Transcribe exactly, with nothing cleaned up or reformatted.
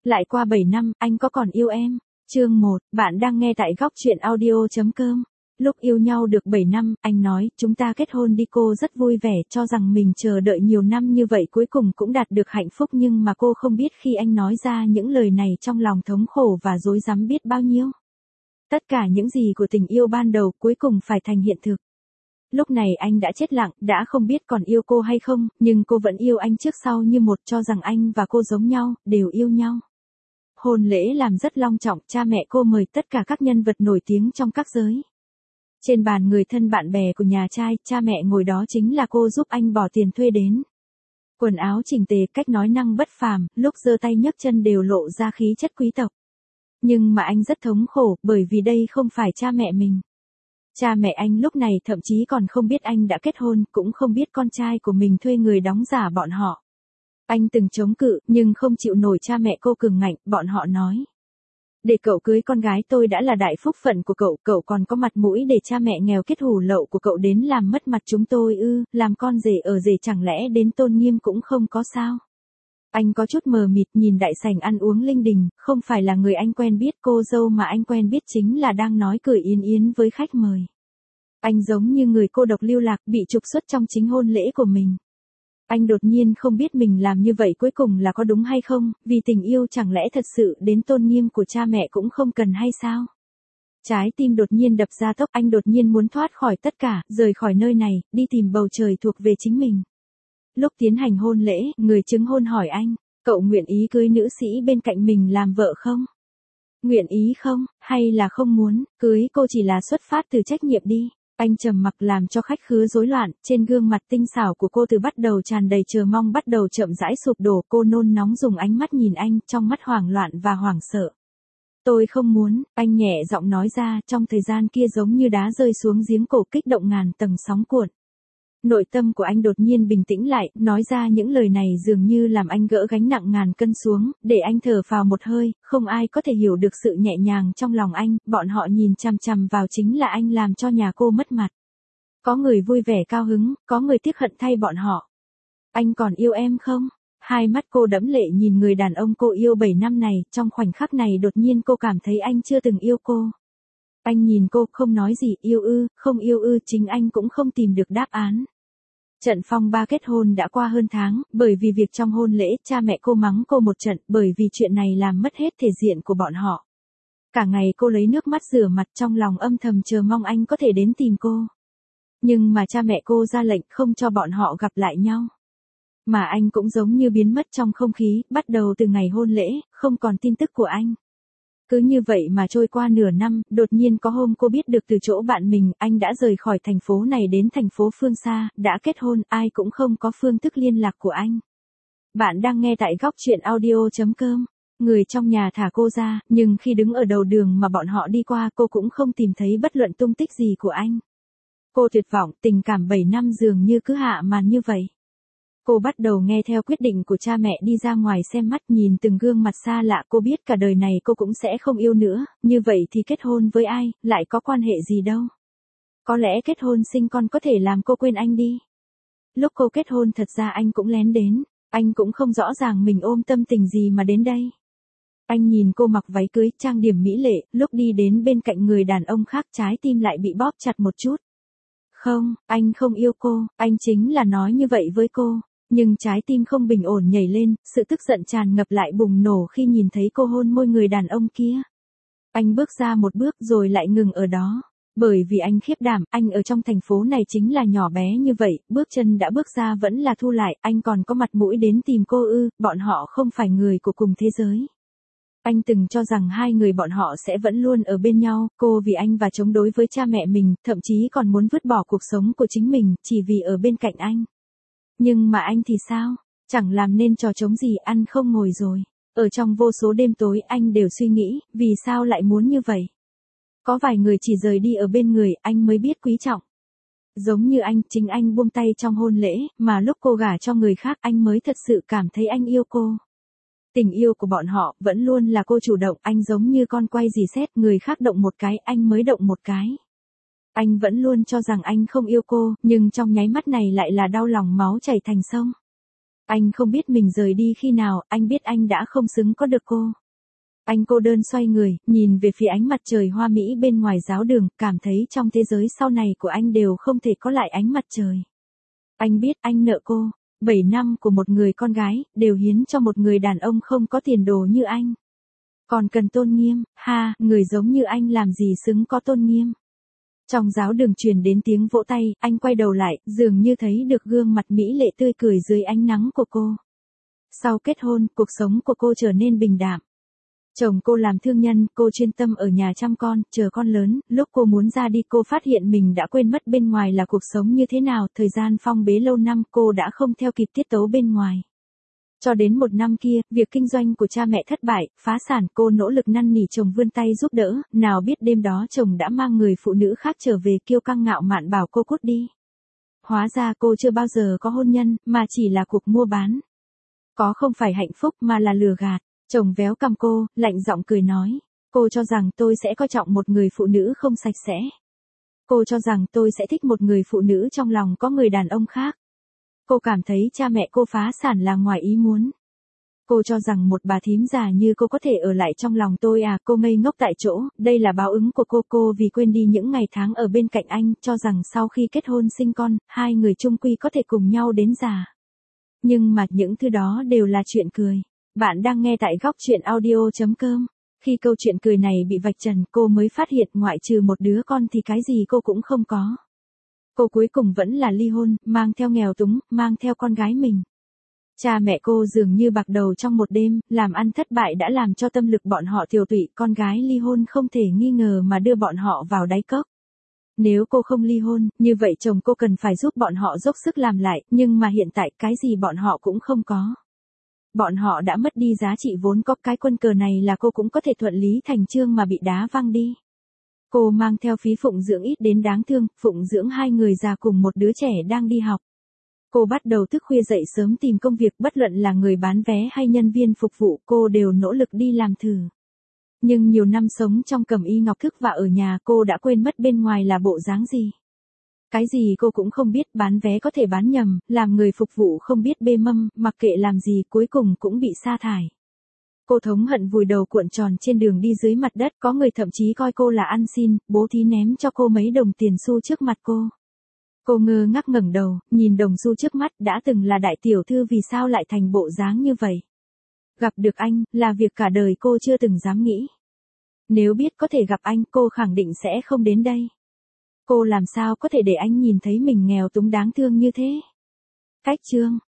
Lại qua bảy năm, anh có còn yêu em? Chương một, bạn đang nghe tại góc truyện audio.com. Lúc yêu nhau được bảy năm, anh nói, chúng ta kết hôn đi. Cô rất vui vẻ, cho rằng mình chờ đợi nhiều năm như vậy cuối cùng cũng đạt được hạnh phúc, nhưng mà cô không biết khi anh nói ra những lời này trong lòng thống khổ và rối rắm biết bao nhiêu. Tất cả những gì của tình yêu ban đầu cuối cùng phải thành hiện thực. Lúc này anh đã chết lặng, đã không biết còn yêu cô hay không, nhưng cô vẫn yêu anh trước sau như một, cho rằng anh và cô giống nhau, đều yêu nhau. Hôn lễ làm rất long trọng, cha mẹ cô mời tất cả các nhân vật nổi tiếng trong các giới. Trên bàn người thân bạn bè của nhà trai, cha mẹ ngồi đó chính là cô giúp anh bỏ tiền thuê đến. Quần áo chỉnh tề, cách nói năng bất phàm, lúc giơ tay nhấc chân đều lộ ra khí chất quý tộc. Nhưng mà anh rất thống khổ, bởi vì đây không phải cha mẹ mình. Cha mẹ anh lúc này thậm chí còn không biết anh đã kết hôn, cũng không biết con trai của mình thuê người đóng giả bọn họ. Anh từng chống cự, nhưng không chịu nổi cha mẹ cô cường ngạnh, bọn họ nói. Để cậu cưới con gái tôi đã là đại phúc phận của cậu, cậu còn có mặt mũi để cha mẹ nghèo kết hủ lậu của cậu đến làm mất mặt chúng tôi ư, làm con rể ở rể chẳng lẽ đến tôn nghiêm cũng không có sao? Anh có chút mờ mịt nhìn đại sảnh ăn uống linh đình, không phải là người anh quen biết, cô dâu mà anh quen biết chính là đang nói cười yến yến với khách mời. Anh giống như người cô độc lưu lạc bị trục xuất trong chính hôn lễ của mình. Anh đột nhiên không biết mình làm như vậy cuối cùng là có đúng hay không, vì tình yêu chẳng lẽ thật sự đến tôn nghiêm của cha mẹ cũng không cần hay sao? Trái tim đột nhiên đập ra tốc, anh đột nhiên muốn thoát khỏi tất cả, rời khỏi nơi này, đi tìm bầu trời thuộc về chính mình. Lúc tiến hành hôn lễ, người chứng hôn hỏi anh, cậu nguyện ý cưới nữ sĩ bên cạnh mình làm vợ không? Nguyện ý không, hay là không muốn, cưới cô chỉ là xuất phát từ trách nhiệm đi. Anh trầm mặc làm cho khách khứa rối loạn, trên gương mặt tinh xảo của cô từ bắt đầu tràn đầy chờ mong bắt đầu chậm rãi sụp đổ, cô nôn nóng dùng ánh mắt nhìn anh, trong mắt hoảng loạn và hoảng sợ. Tôi không muốn, anh nhẹ giọng nói ra, trong thời gian kia giống như đá rơi xuống giếng cổ kích động ngàn tầng sóng cuộn. Nội tâm của anh đột nhiên bình tĩnh lại, nói ra những lời này dường như làm anh gỡ gánh nặng ngàn cân xuống, để anh thở phào một hơi, không ai có thể hiểu được sự nhẹ nhàng trong lòng anh, bọn họ nhìn chằm chằm vào chính là anh làm cho nhà cô mất mặt. Có người vui vẻ cao hứng, có người tiếc hận thay bọn họ. Anh còn yêu em không? Hai mắt cô đẫm lệ nhìn người đàn ông cô yêu bảy năm này, trong khoảnh khắc này đột nhiên cô cảm thấy anh chưa từng yêu cô. Anh nhìn cô, không nói gì, yêu ư, không yêu ư, chính anh cũng không tìm được đáp án. Trận phong ba kết hôn đã qua hơn tháng, bởi vì việc trong hôn lễ, cha mẹ cô mắng cô một trận, bởi vì chuyện này làm mất hết thể diện của bọn họ. Cả ngày cô lấy nước mắt rửa mặt, trong lòng âm thầm chờ mong anh có thể đến tìm cô. Nhưng mà cha mẹ cô ra lệnh không cho bọn họ gặp lại nhau. Mà anh cũng giống như biến mất trong không khí, bắt đầu từ ngày hôn lễ, không còn tin tức của anh. Cứ như vậy mà trôi qua nửa năm, đột nhiên có hôm cô biết được từ chỗ bạn mình, anh đã rời khỏi thành phố này đến thành phố phương xa, đã kết hôn, ai cũng không có phương thức liên lạc của anh. Bạn đang nghe tại góc truyện audio.com. Người trong nhà thả cô ra, nhưng khi đứng ở đầu đường mà bọn họ đi qua cô cũng không tìm thấy bất luận tung tích gì của anh. Cô tuyệt vọng, tình cảm bảy năm dường như cứ hạ màn như vậy. Cô bắt đầu nghe theo quyết định của cha mẹ đi ra ngoài xem mắt, nhìn từng gương mặt xa lạ, cô biết cả đời này cô cũng sẽ không yêu nữa, như vậy thì kết hôn với ai, lại có quan hệ gì đâu. Có lẽ kết hôn sinh con có thể làm cô quên anh đi. Lúc cô kết hôn thật ra anh cũng lén đến, anh cũng không rõ ràng mình ôm tâm tình gì mà đến đây. Anh nhìn cô mặc váy cưới, trang điểm mỹ lệ, lúc đi đến bên cạnh người đàn ông khác trái tim lại bị bóp chặt một chút. Không, anh không yêu cô, anh chính là nói như vậy với cô. Nhưng trái tim không bình ổn nhảy lên, sự tức giận tràn ngập lại bùng nổ khi nhìn thấy cô hôn môi người đàn ông kia. Anh bước ra một bước rồi lại ngừng ở đó. Bởi vì anh khiếp đảm, anh ở trong thành phố này chính là nhỏ bé như vậy, bước chân đã bước ra vẫn là thu lại, anh còn có mặt mũi đến tìm cô ư, bọn họ không phải người của cùng thế giới. Anh từng cho rằng hai người bọn họ sẽ vẫn luôn ở bên nhau, cô vì anh và chống đối với cha mẹ mình, thậm chí còn muốn vứt bỏ cuộc sống của chính mình, chỉ vì ở bên cạnh anh. Nhưng mà anh thì sao? Chẳng làm nên trò trống gì, ăn không ngồi rồi. Ở trong vô số đêm tối anh đều suy nghĩ, vì sao lại muốn như vậy? Có vài người chỉ rời đi ở bên người, anh mới biết quý trọng. Giống như anh, chính anh buông tay trong hôn lễ, mà lúc cô gả cho người khác anh mới thật sự cảm thấy anh yêu cô. Tình yêu của bọn họ vẫn luôn là cô chủ động, anh giống như con quay rì sét, người khác động một cái, anh mới động một cái. Anh vẫn luôn cho rằng anh không yêu cô, nhưng trong nháy mắt này lại là đau lòng máu chảy thành sông. Anh không biết mình rời đi khi nào, anh biết anh đã không xứng có được cô. Anh cô đơn xoay người, nhìn về phía ánh mặt trời hoa mỹ bên ngoài giáo đường, cảm thấy trong thế giới sau này của anh đều không thể có lại ánh mặt trời. Anh biết anh nợ cô, bảy năm của một người con gái, đều hiến cho một người đàn ông không có tiền đồ như anh. Còn cần tôn nghiêm, ha, người giống như anh làm gì xứng có tôn nghiêm. Trong giáo đường truyền đến tiếng vỗ tay, anh quay đầu lại, dường như thấy được gương mặt mỹ lệ tươi cười dưới ánh nắng của cô. Sau kết hôn, cuộc sống của cô trở nên bình đạm. Chồng cô làm thương nhân, cô chuyên tâm ở nhà chăm con, chờ con lớn, lúc cô muốn ra đi cô phát hiện mình đã quên mất bên ngoài là cuộc sống như thế nào, thời gian phong bế lâu năm cô đã không theo kịp tiết tấu bên ngoài. Cho đến một năm kia, việc kinh doanh của cha mẹ thất bại, phá sản, cô nỗ lực năn nỉ chồng vươn tay giúp đỡ, nào biết đêm đó chồng đã mang người phụ nữ khác trở về kiêu căng ngạo mạn bảo cô cút đi. Hóa ra cô chưa bao giờ có hôn nhân, mà chỉ là cuộc mua bán. Có không phải hạnh phúc mà là lừa gạt. Chồng véo cằm cô, lạnh giọng cười nói. Cô cho rằng tôi sẽ coi trọng một người phụ nữ không sạch sẽ. Cô cho rằng tôi sẽ thích một người phụ nữ trong lòng có người đàn ông khác. Cô cảm thấy cha mẹ cô phá sản là ngoài ý muốn. Cô cho rằng một bà thím già như cô có thể ở lại trong lòng tôi à, cô ngây ngốc tại chỗ, đây là báo ứng của cô. Cô vì quên đi những ngày tháng ở bên cạnh anh, cho rằng sau khi kết hôn sinh con, hai người chung quy có thể cùng nhau đến già. Nhưng mà những thứ đó đều là chuyện cười. Bạn đang nghe tại góc chuyện audio chấm com. Khi câu chuyện cười này bị vạch trần, cô mới phát hiện ngoại trừ một đứa con thì cái gì cô cũng không có. Cô cuối cùng vẫn là ly hôn, mang theo nghèo túng, mang theo con gái mình. Cha mẹ cô dường như bạc đầu trong một đêm, làm ăn thất bại đã làm cho tâm lực bọn họ tiều tụy, con gái ly hôn không thể nghi ngờ mà đưa bọn họ vào đáy cốc. Nếu cô không ly hôn, như vậy chồng cô cần phải giúp bọn họ dốc sức làm lại, nhưng mà hiện tại cái gì bọn họ cũng không có. Bọn họ đã mất đi giá trị vốn có, cái quân cờ này là cô cũng có thể thuận lý thành chương mà bị đá văng đi. Cô mang theo phí phụng dưỡng ít đến đáng thương, phụng dưỡng hai người già cùng một đứa trẻ đang đi học. Cô bắt đầu thức khuya dậy sớm tìm công việc, bất luận là người bán vé hay nhân viên phục vụ, cô đều nỗ lực đi làm thử. Nhưng nhiều năm sống trong cẩm y ngọc thức và ở nhà, cô đã quên mất bên ngoài là bộ dáng gì. Cái gì cô cũng không biết, bán vé có thể bán nhầm, làm người phục vụ không biết bê mâm, mặc kệ làm gì cuối cùng cũng bị sa thải. Cô thống hận vùi đầu cuộn tròn trên đường đi dưới mặt đất, có người thậm chí coi cô là ăn xin, bố thí ném cho cô mấy đồng tiền xu trước mặt cô. Cô ngơ ngác ngẩng đầu, nhìn đồng xu trước mắt, đã từng là đại tiểu thư vì sao lại thành bộ dáng như vậy. Gặp được anh, là việc cả đời cô chưa từng dám nghĩ. Nếu biết có thể gặp anh, cô khẳng định sẽ không đến đây. Cô làm sao có thể để anh nhìn thấy mình nghèo túng đáng thương như thế. Cách chương